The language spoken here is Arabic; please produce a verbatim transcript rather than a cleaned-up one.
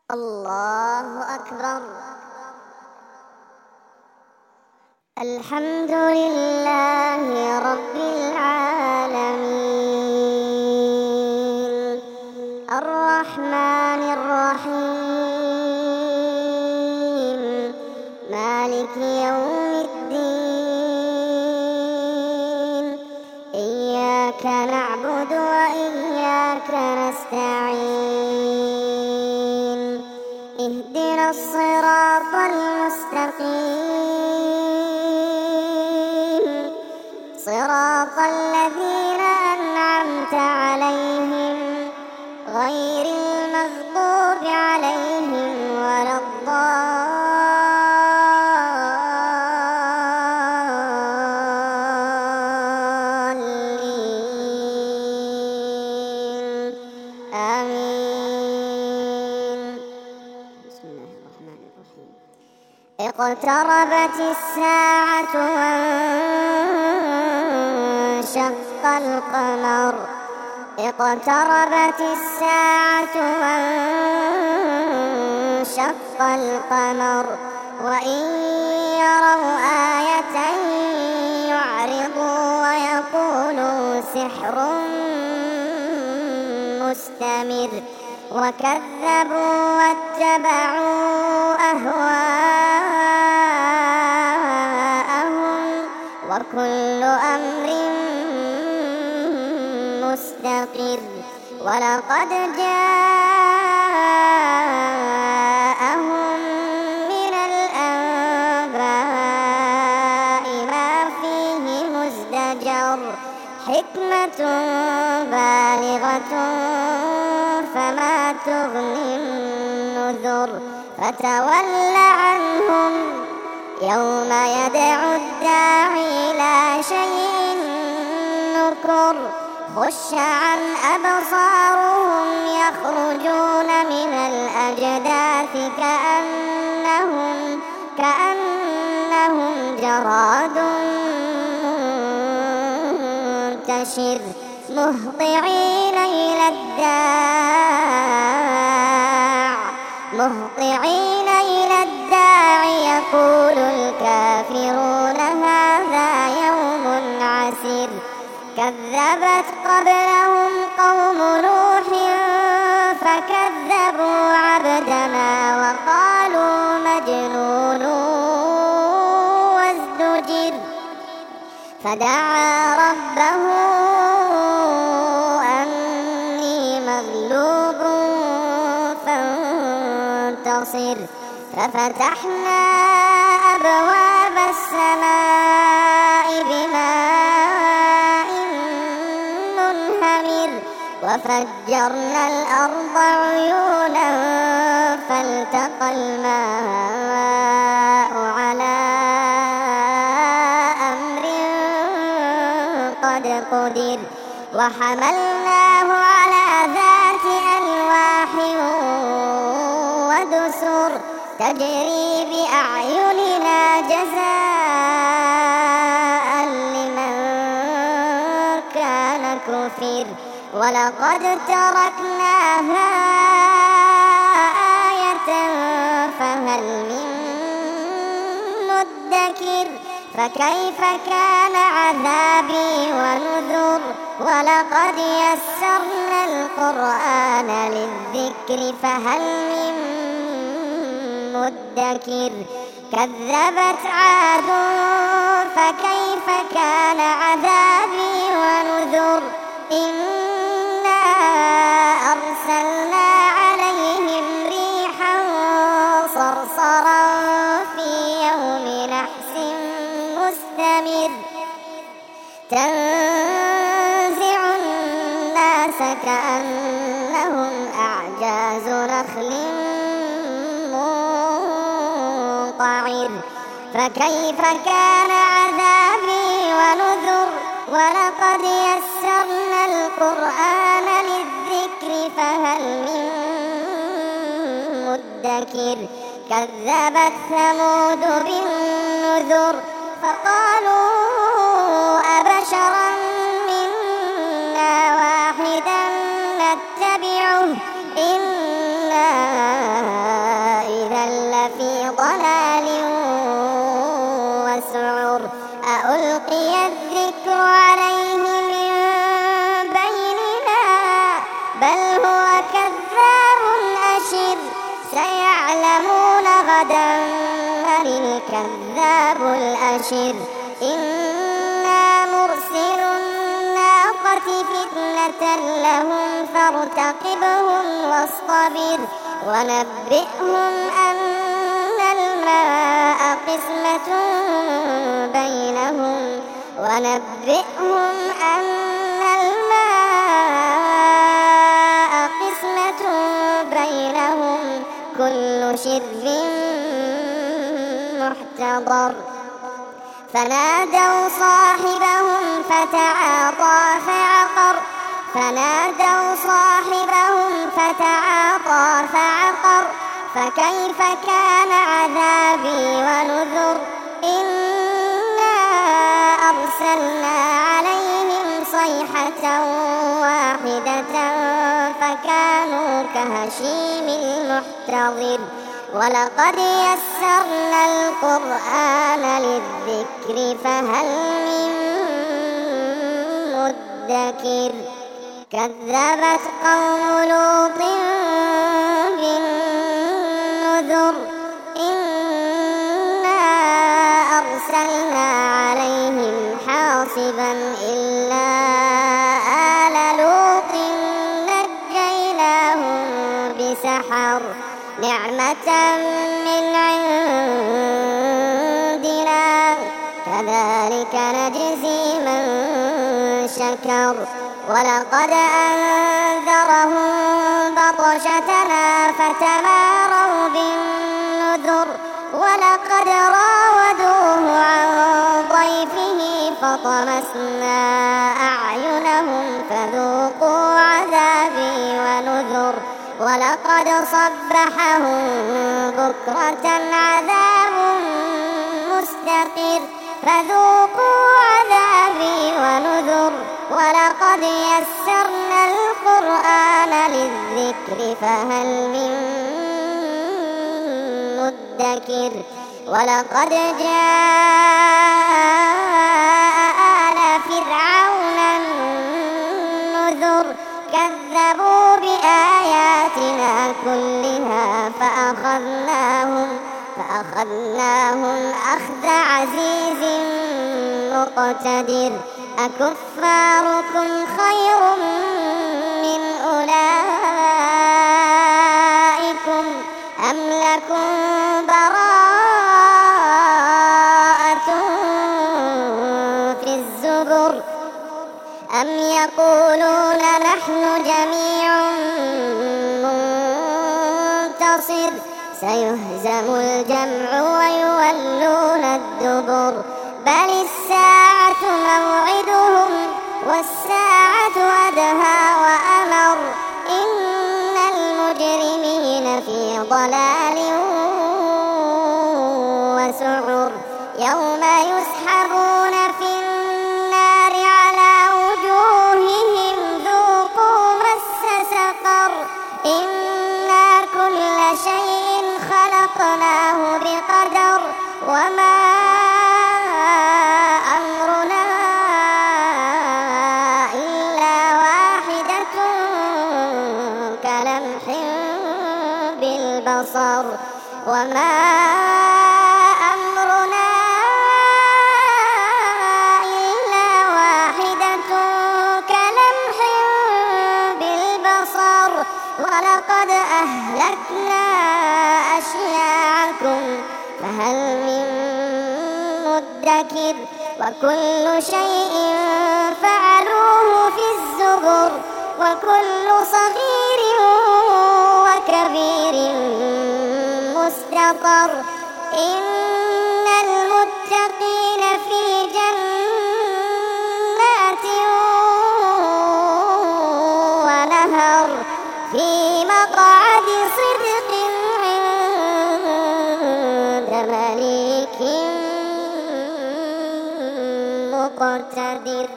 الله أكبر. الحمد لله رب العالمين، الرحمن الرحيم، مالك يوم الدين. إياك نعبد وإياك نستعين، اهدنا الصراط المستقيم، صراط الذين أنعمت عليهم غير المغضوب عليهم ولا الضالين. آمين. بسم الله الرحمن الرحيم. اقتربت الساعة وانشق القمر اقتربت الساعة وانشق القمر وإن يروا آية يعرضوا ويقولوا سحر مستمر، وكذبوا واتبعوا أهواءهم وكل أمر مستقر. ولقد جاءهم من الأنباء ما فيه مزدجر، حكمة بالغة فما تغني النذر. فتول عنهم يوم يدعو الداعي إلى شيء نكر، خش عن أبصارهم يخرجون من الأجداث كأنهم كأنهم جراد منتشر، مهطعين إلى الداع مهطعين إلى الداع يقول الكافرون هذا يوم عسير. كذبت قبلهم قوم نوح فكذبوا عبدنا وقالوا مجنون وازدجر، فدعا ربه أني مغلوب فانتصر، ففتحنا أبواب السماء بماء منهمر، وفجرنا الأرض عيونا فالتقى الماء على أمر قد قدر، وحملناه على ذات ألواح ودسر تجري بأعيننا جزاء لمن كان كفر. ولقد تركناها آية فهل من مدكر، فكيف كان عذابي ونذر. ولقد يسرنا القرآن للذكر فهل من مدكر. كذبت عاد فكيف كان عذابي ونذر. إنا أرسلنا عليهم ريحا صرصرا في يوم نحس مستمر، تنزع الناس كأنهم أعجاز نخل منقعر، فكيف كان عذابي ونذر. ولقد يسرنا القرآن للذكر فهل من مدكر. كذبت ثمود بالنذر فقالوا أبشرا منا واحدا نتبعه إنا ودمر الكذاب الأشر إنا مرسل الناقة فتنة لهم فارتقبهم واصطبر ونبئهم أن الماء قسمة بينهم ونبئهم أن الماء قسمة بينهم كل شرب محتضر فنادوا صاحبهم فتعاطى فعقر فنادوا صاحبهم فتعاطى فعقر فكيف كان عذابي ونذر إنا أرسلنا عليهم صيحة واحدة فكانوا كهشيم المحتضر ولقد يسرنا القرآن للذكر فهل من مدكر كذبت قوم لوط بالنذر إنا أرسلنا عليهم حاصبا إلا آل لوط نجيناهم بسحر نعمة من عندنا كذلك نجزي من شكر ولقد أنذرهم بطشتنا فتماروا بالنذر ولقد راودوه عن ضيفه فطمسنا أعينهم فذوقوا عذابي ونذر ولقد صبحهم بكرة عذاب مستقر فذوقوا عذابي ونذر ولقد يسرنا القرآن للذكر فهل من مدكر ولقد جاء آل فرعون النذر كذبوا بآياتنا كلها فأخذناهم فأخذناهم أخذ عزيز مقتدر أكفاركم خير من أولئكم أم لكم براءة في الزبر أم يقولون نحن جميع منتصر سيهزم الجمع ويولون الدبر بل الساعة موعدهم والساعة أدهى وأمر إن المجرمين في ضلال وسعر يوم يسحبون في النار على وجوههم ذوقوا مس سقر إنا كل شيء خلقناه بقدر وما أمرنا إلا واحدة كلمح بالبصر وما أمرنا إلا واحدة كلمح بالبصر ولقد أهلكنا أشياعكم فهل من مدكر وكل شيء فعلوه في الزبر وكل صغير وكبير مستقر إن المتقين في جنات ونهر في مقعد صدق عند مليك مقتدر.